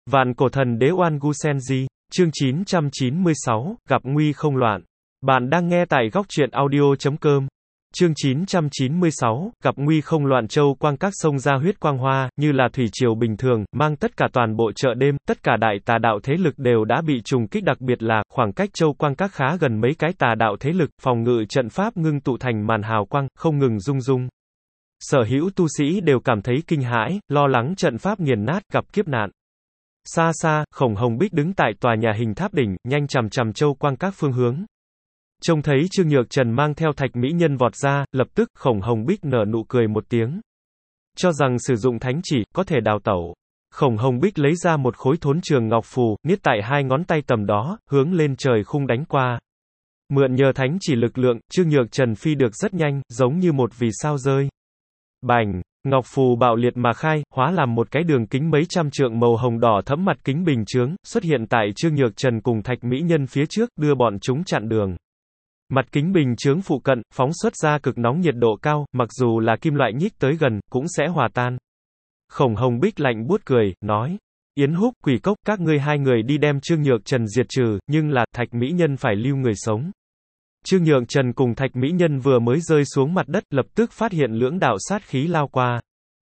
Vạn cổ thần đế Oan Gu Senji, chương 996, gặp nguy không loạn. Bạn đang nghe tại góc truyện audio.com. Chương 996, gặp nguy không loạn. Châu quang các sông ra huyết quang hoa, như là thủy triều bình thường, mang tất cả toàn bộ chợ đêm, tất cả đại tà đạo thế lực đều đã bị trùng kích, đặc biệt là, khoảng cách châu quang các khá gần mấy cái tà đạo thế lực, phòng ngự trận pháp ngưng tụ thành màn hào quang, không ngừng rung rung. Sở hữu tu sĩ đều cảm thấy kinh hãi, lo lắng trận pháp nghiền nát, gặp kiếp nạn. Xa xa, Khổng Hồng Bích đứng tại tòa nhà hình tháp đỉnh, nhanh chằm chằm châu quang các phương hướng. Trông thấy Trương Nhược Trần mang theo Thạch Mỹ Nhân vọt ra, lập tức, Khổng Hồng Bích nở nụ cười một tiếng. Cho rằng sử dụng thánh chỉ, có thể đào tẩu. Khổng Hồng Bích lấy ra một khối thốn trường ngọc phù, niết tại hai ngón tay tầm đó, hướng lên trời khung đánh qua. Mượn nhờ thánh chỉ lực lượng, Trương Nhược Trần phi được rất nhanh, giống như một vì sao rơi. Bành! Ngọc phù bạo liệt mà khai, hóa làm một cái đường kính mấy trăm trượng màu hồng đỏ thẫm mặt kính bình chướng, xuất hiện tại Trương Nhược Trần cùng Thạch Mỹ Nhân phía trước, đưa bọn chúng chặn đường. Mặt kính bình chướng phụ cận, phóng xuất ra cực nóng nhiệt độ cao, mặc dù là kim loại nhích tới gần, cũng sẽ hòa tan. Khổng Hồng Bích lạnh buốt cười, nói. Yến Húc, Quỷ Cốc, các ngươi hai người đi đem Trương Nhược Trần diệt trừ, nhưng là, Thạch Mỹ Nhân phải lưu người sống. Trương Nhược Trần cùng Thạch Mỹ Nhân vừa mới rơi xuống mặt đất, lập tức phát hiện lưỡng đạo sát khí lao qua.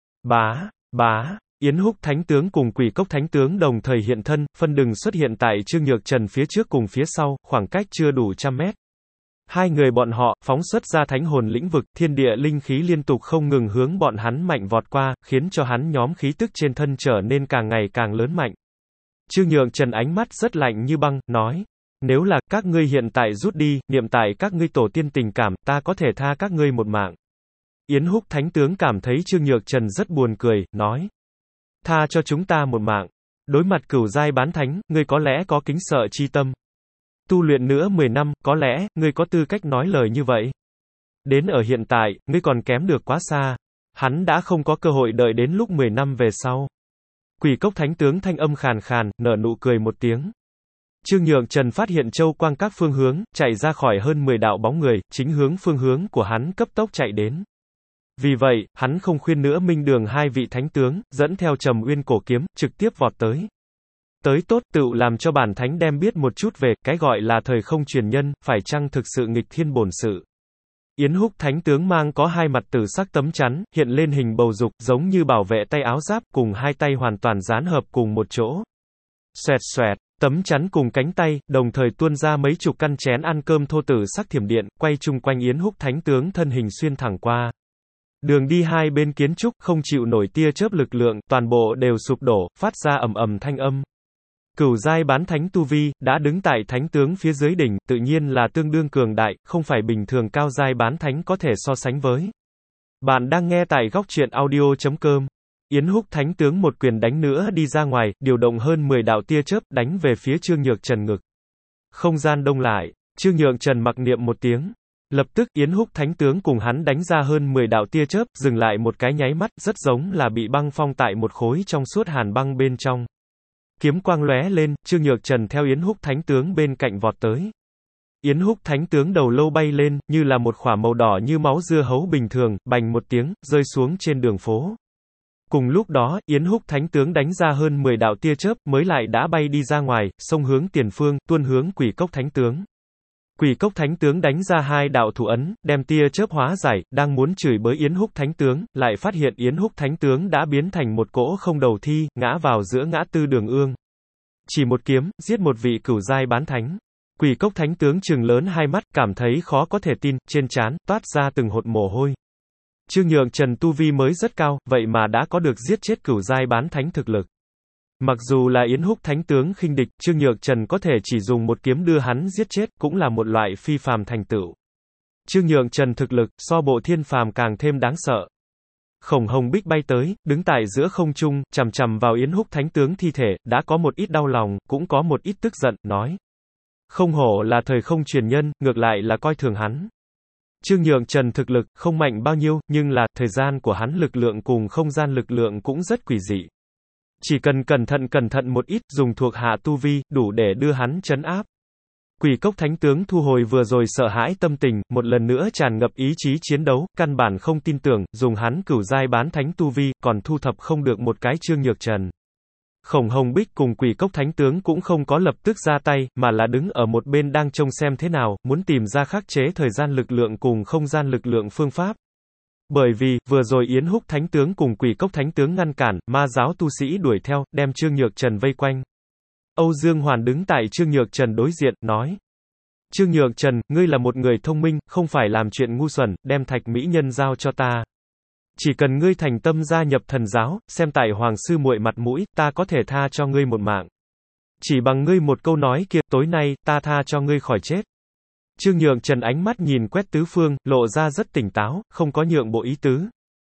Bá, Yến Húc Thánh Tướng cùng Quỷ Cốc Thánh Tướng đồng thời hiện thân, phân đừng xuất hiện tại Trương Nhược Trần phía trước cùng phía sau, khoảng cách chưa đủ trăm mét. Hai người bọn họ, phóng xuất ra thánh hồn lĩnh vực, thiên địa linh khí liên tục không ngừng hướng bọn hắn mạnh vọt qua, khiến cho hắn nhóm khí tức trên thân trở nên càng ngày càng lớn mạnh. Trương Nhược Trần ánh mắt rất lạnh như băng, nói. Nếu là, các ngươi hiện tại rút đi, niệm tại các ngươi tổ tiên tình cảm, ta có thể tha các ngươi một mạng. Yến Húc Thánh Tướng cảm thấy Trương Nhược Trần rất buồn cười, nói. Tha cho chúng ta một mạng. Đối mặt cửu giai bán thánh, ngươi có lẽ có kính sợ chi tâm. Tu luyện nữa 10 năm, có lẽ, ngươi có tư cách nói lời như vậy. Đến ở hiện tại, ngươi còn kém được quá xa. Hắn đã không có cơ hội đợi đến lúc 10 năm về sau. Quỷ Cốc Thánh Tướng thanh âm khàn khàn, nở nụ cười một tiếng. Trương Nhược Trần phát hiện châu quang các phương hướng, chạy ra khỏi hơn 10 đạo bóng người, chính hướng phương hướng của hắn cấp tốc chạy đến. Vì vậy, hắn không khuyên nữa Minh Đường hai vị thánh tướng, dẫn theo Trầm Uyên cổ kiếm, trực tiếp vọt tới. Tới tốt, tựu làm cho bản thánh đem biết một chút về, cái gọi là thời không truyền nhân, phải chăng thực sự nghịch thiên bổn sự. Yến Húc Thánh Tướng mang có hai mặt tử sắc tấm chắn, hiện lên hình bầu dục, giống như bảo vệ tay áo giáp, cùng hai tay hoàn toàn dán hợp cùng một chỗ. Xoẹt xoẹt. Tấm chắn cùng cánh tay, đồng thời tuôn ra mấy chục căn chén ăn cơm thô tử sắc thiểm điện, quay chung quanh Yến Húc Thánh Tướng thân hình xuyên thẳng qua. Đường đi hai bên kiến trúc, không chịu nổi tia chớp lực lượng, toàn bộ đều sụp đổ, phát ra ầm ầm thanh âm. Cửu giai bán thánh tu vi, đã đứng tại thánh tướng phía dưới đỉnh, tự nhiên là tương đương cường đại, không phải bình thường cao giai bán thánh có thể so sánh với. Bạn đang nghe tại góc truyện audio.com. Yến Húc Thánh Tướng một quyền đánh nữa đi ra ngoài, điều động hơn 10 đạo tia chớp, đánh về phía Trương Nhược Trần ngực. Không gian đông lại, Trương Nhược Trần mặc niệm một tiếng. Lập tức, Yến Húc Thánh Tướng cùng hắn đánh ra hơn 10 đạo tia chớp, dừng lại một cái nháy mắt, rất giống là bị băng phong tại một khối trong suốt hàn băng bên trong. Kiếm quang lóe lên, Trương Nhược Trần theo Yến Húc Thánh Tướng bên cạnh vọt tới. Yến Húc Thánh Tướng đầu lâu bay lên, như là một khỏa màu đỏ như máu dưa hấu bình thường, bành một tiếng, rơi xuống trên đường phố. Cùng lúc đó, Yến Húc Thánh Tướng đánh ra hơn 10 đạo tia chớp, mới lại đã bay đi ra ngoài, xông hướng tiền phương, tuôn hướng Quỷ Cốc Thánh Tướng. Quỷ Cốc Thánh Tướng đánh ra hai đạo thủ ấn, đem tia chớp hóa giải, đang muốn chửi bới Yến Húc Thánh Tướng, lại phát hiện Yến Húc Thánh Tướng đã biến thành một cỗ không đầu thi, ngã vào giữa ngã tư đường ương. Chỉ một kiếm, giết một vị cửu giai bán thánh. Quỷ Cốc Thánh Tướng trừng lớn hai mắt, cảm thấy khó có thể tin, trên trán toát ra từng hột mồ hôi. Trương Nhược Trần tu vi mới rất cao, vậy mà đã có được giết chết cửu giai bán thánh thực lực. Mặc dù là Yến Húc Thánh Tướng khinh địch, Trương Nhược Trần có thể chỉ dùng một kiếm đưa hắn giết chết, cũng là một loại phi phàm thành tựu. Trương Nhược Trần thực lực, so bộ thiên phàm càng thêm đáng sợ. Khổng Hồng Bích bay tới, đứng tại giữa không trung, chằm chằm vào Yến Húc Thánh Tướng thi thể, đã có một ít đau lòng, cũng có một ít tức giận, nói. Không hổ là thời không truyền nhân, ngược lại là coi thường hắn. Trương Nhược Trần thực lực, không mạnh bao nhiêu, nhưng là, thời gian của hắn lực lượng cùng không gian lực lượng cũng rất quỷ dị. Chỉ cần cẩn thận một ít, dùng thuộc hạ tu vi, đủ để đưa hắn trấn áp. Quỷ Cốc Thánh Tướng thu hồi vừa rồi sợ hãi tâm tình, một lần nữa tràn ngập ý chí chiến đấu, căn bản không tin tưởng, dùng hắn cửu giai bán thánh tu vi, còn thu thập không được một cái Trương Nhược Trần. Khổng Hồng Bích cùng Quỷ Cốc Thánh Tướng cũng không có lập tức ra tay, mà là đứng ở một bên đang trông xem thế nào, muốn tìm ra khắc chế thời gian lực lượng cùng không gian lực lượng phương pháp. Bởi vì, vừa rồi Yến Húc Thánh Tướng cùng Quỷ Cốc Thánh Tướng ngăn cản, ma giáo tu sĩ đuổi theo, đem Trương Nhược Trần vây quanh. Âu Dương Hoàn đứng tại Trương Nhược Trần đối diện, nói. Trương Nhược Trần, ngươi là một người thông minh, không phải làm chuyện ngu xuẩn, đem Thạch Mỹ Nhân giao cho ta. Chỉ cần ngươi thành tâm gia nhập thần giáo, xem tại Hoàng sư muội mặt mũi, ta có thể tha cho ngươi một mạng. Chỉ bằng ngươi một câu nói kia, tối nay, ta tha cho ngươi khỏi chết. Trương Nhược Trần ánh mắt nhìn quét tứ phương, lộ ra rất tỉnh táo, không có nhượng bộ ý tứ.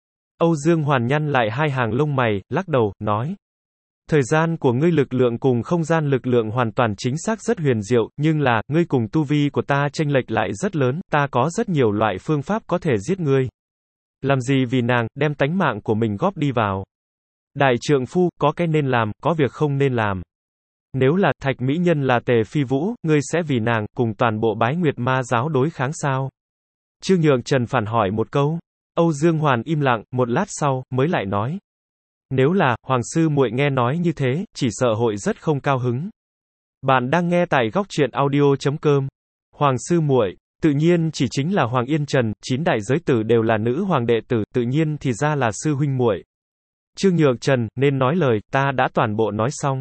Âu Dương Hoàn nhăn lại hai hàng lông mày, lắc đầu, nói. Thời gian của ngươi lực lượng cùng không gian lực lượng hoàn toàn chính xác rất huyền diệu, nhưng là, ngươi cùng tu vi của ta chênh lệch lại rất lớn, ta có rất nhiều loại phương pháp có thể giết ngươi. Làm gì vì nàng, đem tánh mạng của mình góp đi vào. Đại trượng phu, có cái nên làm, có việc không nên làm. Nếu là, Thạch Mỹ Nhân là Tề Phi Vũ, ngươi sẽ vì nàng, cùng toàn bộ Bái Nguyệt Ma giáo đối kháng sao? Trương Nhược Trần phản hỏi một câu. Âu Dương Hoàn im lặng, một lát sau, mới lại nói. Nếu là, Hoàng sư muội nghe nói như thế, chỉ sợ hội rất không cao hứng. Bạn đang nghe tại góc truyện audio.com. Hoàng sư muội, tự nhiên chỉ chính là Hoàng Yên Trần, 9 đại giới tử đều là nữ hoàng đệ tử, tự nhiên thì ra là sư huynh muội. Trương Nhược Trần, nên nói lời, ta đã toàn bộ nói xong.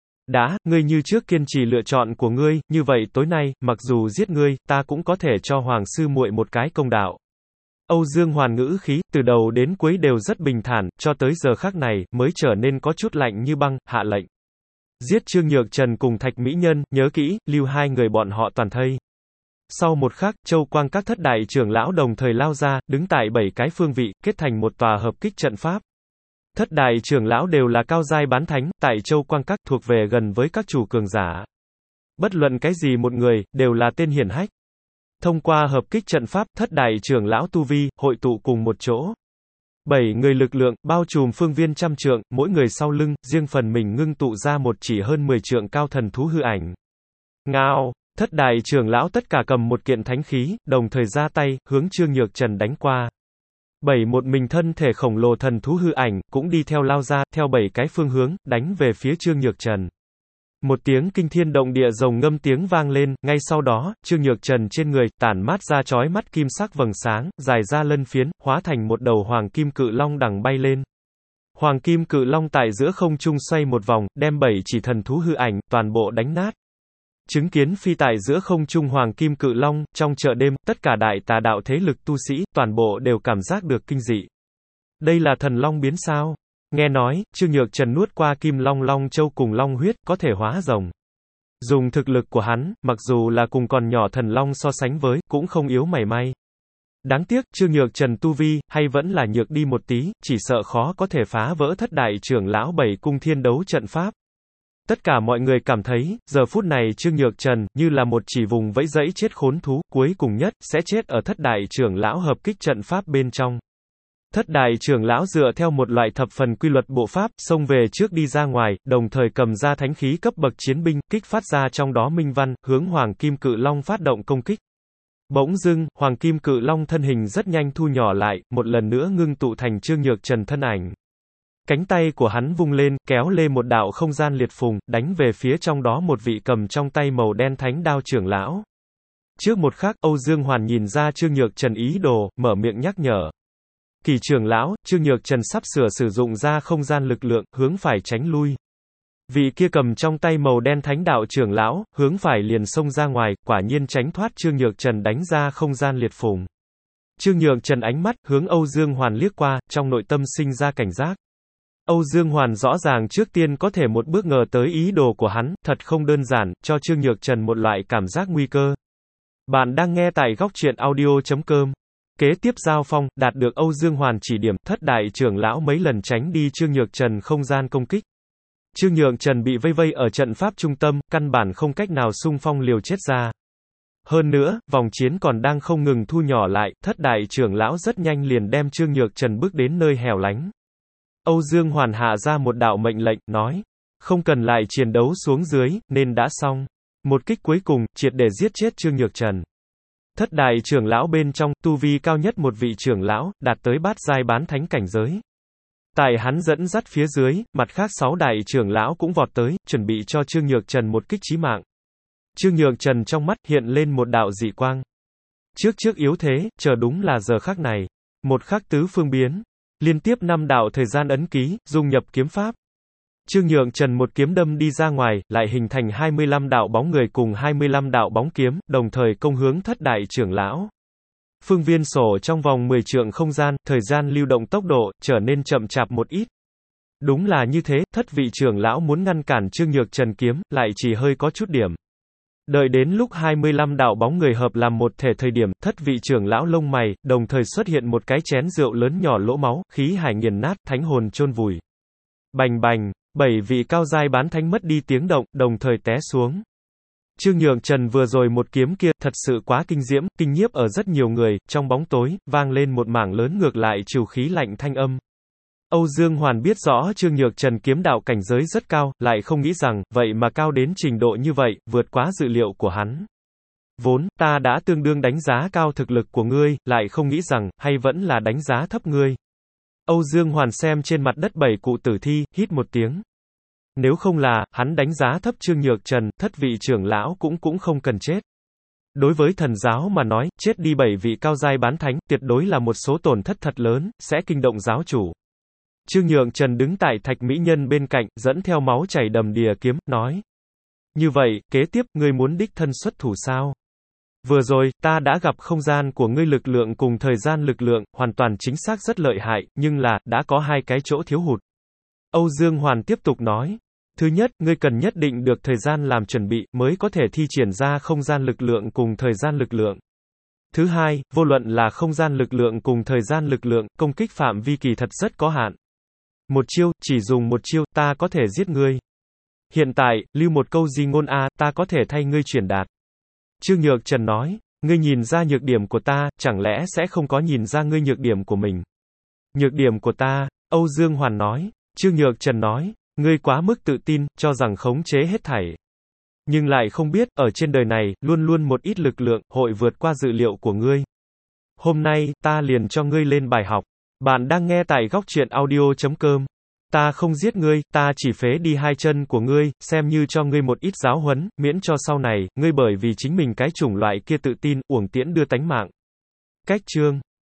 Đã, ngươi như trước kiên trì lựa chọn của ngươi, như vậy tối nay, mặc dù giết ngươi, ta cũng có thể cho Hoàng sư muội một cái công đạo. Âu Dương Hoàn ngữ khí, từ đầu đến cuối đều rất bình thản, cho tới giờ khắc này, mới trở nên có chút lạnh như băng, hạ lệnh. Giết Trương Nhược Trần cùng Thạch Mỹ Nhân, nhớ kỹ, lưu hai người bọn họ toàn thây. Sau một khắc, Châu Quang các thất đại trưởng lão đồng thời lao ra, đứng tại 7 cái phương vị, kết thành một tòa hợp kích trận pháp. Thất đại trưởng lão đều là cao giai bán thánh, tại Châu Quang các thuộc về gần với các chủ cường giả. Bất luận cái gì một người, đều là tên hiển hách. Thông qua hợp kích trận pháp, thất đại trưởng lão tu vi, hội tụ cùng một chỗ. 7 người lực lượng, bao trùm phương viên trăm trượng, mỗi người sau lưng, riêng phần mình ngưng tụ ra một chỉ hơn 10 trượng cao thần thú hư ảnh. Ngao, thất đại trưởng lão tất cả cầm một kiện thánh khí, đồng thời ra tay, hướng Trương Nhược Trần đánh qua. 7 một mình thân thể khổng lồ thần thú hư ảnh, cũng đi theo lao ra, theo 7 cái phương hướng, đánh về phía Trương Nhược Trần. Một tiếng kinh thiên động địa rồng ngâm tiếng vang lên, ngay sau đó, Trương Nhược Trần trên người, tản mát ra chói mắt kim sắc vầng sáng, dài ra lân phiến, hóa thành một đầu hoàng kim cự long đằng bay lên. Hoàng kim cự long tại giữa không trung xoay một vòng, đem 7 chỉ thần thú hư ảnh, toàn bộ đánh nát. Chứng kiến phi tại giữa không trung hoàng kim cự long, trong chợ đêm, tất cả đại tà đạo thế lực tu sĩ, toàn bộ đều cảm giác được kinh dị. Đây là thần long biến sao? Nghe nói, Trương Nhược Trần nuốt qua kim long long châu cùng long huyết, có thể hóa rồng. Dùng thực lực của hắn, mặc dù là cùng còn nhỏ thần long so sánh với, cũng không yếu mảy may. Đáng tiếc, Trương Nhược Trần tu vi, hay vẫn là nhược đi một tí, chỉ sợ khó có thể phá vỡ thất đại trưởng lão 7 cung thiên đấu trận pháp. Tất cả mọi người cảm thấy, giờ phút này Trương Nhược Trần, như là một chỉ vùng vẫy dẫy chết khốn thú, cuối cùng nhất, sẽ chết ở thất đại trưởng lão hợp kích trận pháp bên trong. Thất đại trưởng lão dựa theo một loại thập phần quy luật bộ pháp, xông về trước đi ra ngoài, đồng thời cầm ra thánh khí cấp bậc chiến binh, kích phát ra trong đó minh văn, hướng Hoàng Kim Cự Long phát động công kích. Bỗng dưng, Hoàng Kim Cự Long thân hình rất nhanh thu nhỏ lại, một lần nữa ngưng tụ thành Trương Nhược Trần thân ảnh. Cánh tay của hắn vung lên, kéo lê một đạo không gian liệt phùng, đánh về phía trong đó một vị cầm trong tay màu đen thánh đao trưởng lão. Trước một khắc, Âu Dương Hoàn nhìn ra Trương Nhược Trần ý đồ, mở miệng nhắc nhở. Kỳ trưởng lão, Trương Nhược Trần sắp sửa sử dụng ra không gian lực lượng, hướng phải tránh lui. Vị kia cầm trong tay màu đen thánh đạo trưởng lão, hướng phải liền xông ra ngoài, quả nhiên tránh thoát Trương Nhược Trần đánh ra không gian liệt phùng. Trương Nhược Trần ánh mắt, hướng Âu Dương Hoàn liếc qua, trong nội tâm sinh ra cảnh giác. Âu Dương Hoàn rõ ràng trước tiên có thể một bước ngờ tới ý đồ của hắn, thật không đơn giản, cho Trương Nhược Trần một loại cảm giác nguy cơ. Bạn đang nghe tại góc truyện audio.com. Kế tiếp giao phong, đạt được Âu Dương Hoàn chỉ điểm, thất đại trưởng lão mấy lần tránh đi Trương Nhược Trần không gian công kích. Trương Nhược Trần bị vây vây ở trận pháp trung tâm, căn bản không cách nào xung phong liều chết ra. Hơn nữa, vòng chiến còn đang không ngừng thu nhỏ lại, thất đại trưởng lão rất nhanh liền đem Trương Nhược Trần bước đến nơi hẻo lánh. Âu Dương Hoàn hạ ra một đạo mệnh lệnh, nói, không cần lại chiến đấu xuống dưới, nên đã xong. Một kích cuối cùng, triệt để giết chết Trương Nhược Trần. Thất đại trưởng lão bên trong, tu vi cao nhất một vị trưởng lão, đạt tới bát giai bán thánh cảnh giới. Tại hắn dẫn dắt phía dưới, mặt khác 6 đại trưởng lão cũng vọt tới, chuẩn bị cho Trương Nhược Trần một kích chí mạng. Trương Nhược Trần trong mắt hiện lên một đạo dị quang. Trước yếu thế, chờ đúng là giờ khắc này. Một khắc tứ phương biến. Liên tiếp 5 đạo thời gian ấn ký, dung nhập kiếm pháp. Trương Nhược Trần một kiếm đâm đi ra ngoài, lại hình thành 25 đạo bóng người cùng 25 đạo bóng kiếm, đồng thời công hướng thất đại trưởng lão. Phương viên sổ trong vòng 10 trượng không gian, thời gian lưu động tốc độ, trở nên chậm chạp một ít. Đúng là như thế, thất vị trưởng lão muốn ngăn cản Trương Nhược Trần kiếm, lại chỉ hơi có chút điểm. Đợi đến lúc 25 đạo bóng người hợp làm một thể thời điểm, thất vị trưởng lão lông mày, đồng thời xuất hiện một cái chén rượu lớn nhỏ lỗ máu, khí hải nghiền nát, thánh hồn chôn vùi. Bành bành, 7 vị cao giai bán thánh mất đi tiếng động, đồng thời té xuống. Trương Nhược Trần vừa rồi một kiếm kia, thật sự quá kinh diễm, kinh nhiếp ở rất nhiều người, trong bóng tối, vang lên một mảng lớn ngược lại trừu khí lạnh thanh âm. Âu Dương Hoàn biết rõ Trương Nhược Trần kiếm đạo cảnh giới rất cao, lại không nghĩ rằng, vậy mà cao đến trình độ như vậy, vượt quá dự liệu của hắn. Vốn, ta đã tương đương đánh giá cao thực lực của ngươi, lại không nghĩ rằng, hay vẫn là đánh giá thấp ngươi. Âu Dương Hoàn xem trên mặt đất 7 cụ tử thi, hít một tiếng. Nếu không là, hắn đánh giá thấp Trương Nhược Trần, thất vị trưởng lão cũng không cần chết. Đối với thần giáo mà nói, chết đi 7 vị cao giai bán thánh, tuyệt đối là một số tổn thất thật lớn, sẽ kinh động giáo chủ. Trương Nhược Trần đứng tại thạch mỹ nhân bên cạnh, dẫn theo máu chảy đầm đìa kiếm, nói. Như vậy, kế tiếp, ngươi muốn đích thân xuất thủ sao? Vừa rồi, ta đã gặp không gian của ngươi lực lượng cùng thời gian lực lượng, hoàn toàn chính xác rất lợi hại, nhưng là, đã có 2 cái chỗ thiếu hụt. Âu Dương Hoàn tiếp tục nói. Thứ nhất, ngươi cần nhất định được thời gian làm chuẩn bị, mới có thể thi triển ra không gian lực lượng cùng thời gian lực lượng. Thứ hai, vô luận là không gian lực lượng cùng thời gian lực lượng, công kích phạm vi kỳ thật rất có hạn. Một chiêu, chỉ dùng một chiêu, ta có thể giết ngươi. Hiện tại, lưu một câu di ngôn ta có thể thay ngươi truyền đạt. Trương Nhược Trần nói, ngươi nhìn ra nhược điểm của ta, chẳng lẽ sẽ không có nhìn ra ngươi nhược điểm của mình. Nhược điểm của ta, Âu Dương Hoàn nói, Trương Nhược Trần nói, ngươi quá mức tự tin, cho rằng khống chế hết thảy. Nhưng lại không biết, ở trên đời này, luôn luôn một ít lực lượng, hội vượt qua dự liệu của ngươi. Hôm nay, ta liền cho ngươi lên bài học. Bạn đang nghe tại góc truyện audio.com. Ta không giết ngươi, ta chỉ phế đi 2 chân của ngươi, xem như cho ngươi một ít giáo huấn, miễn cho sau này, ngươi bởi vì chính mình cái chủng loại kia tự tin, uổng tiễn đưa tánh mạng. Cách chương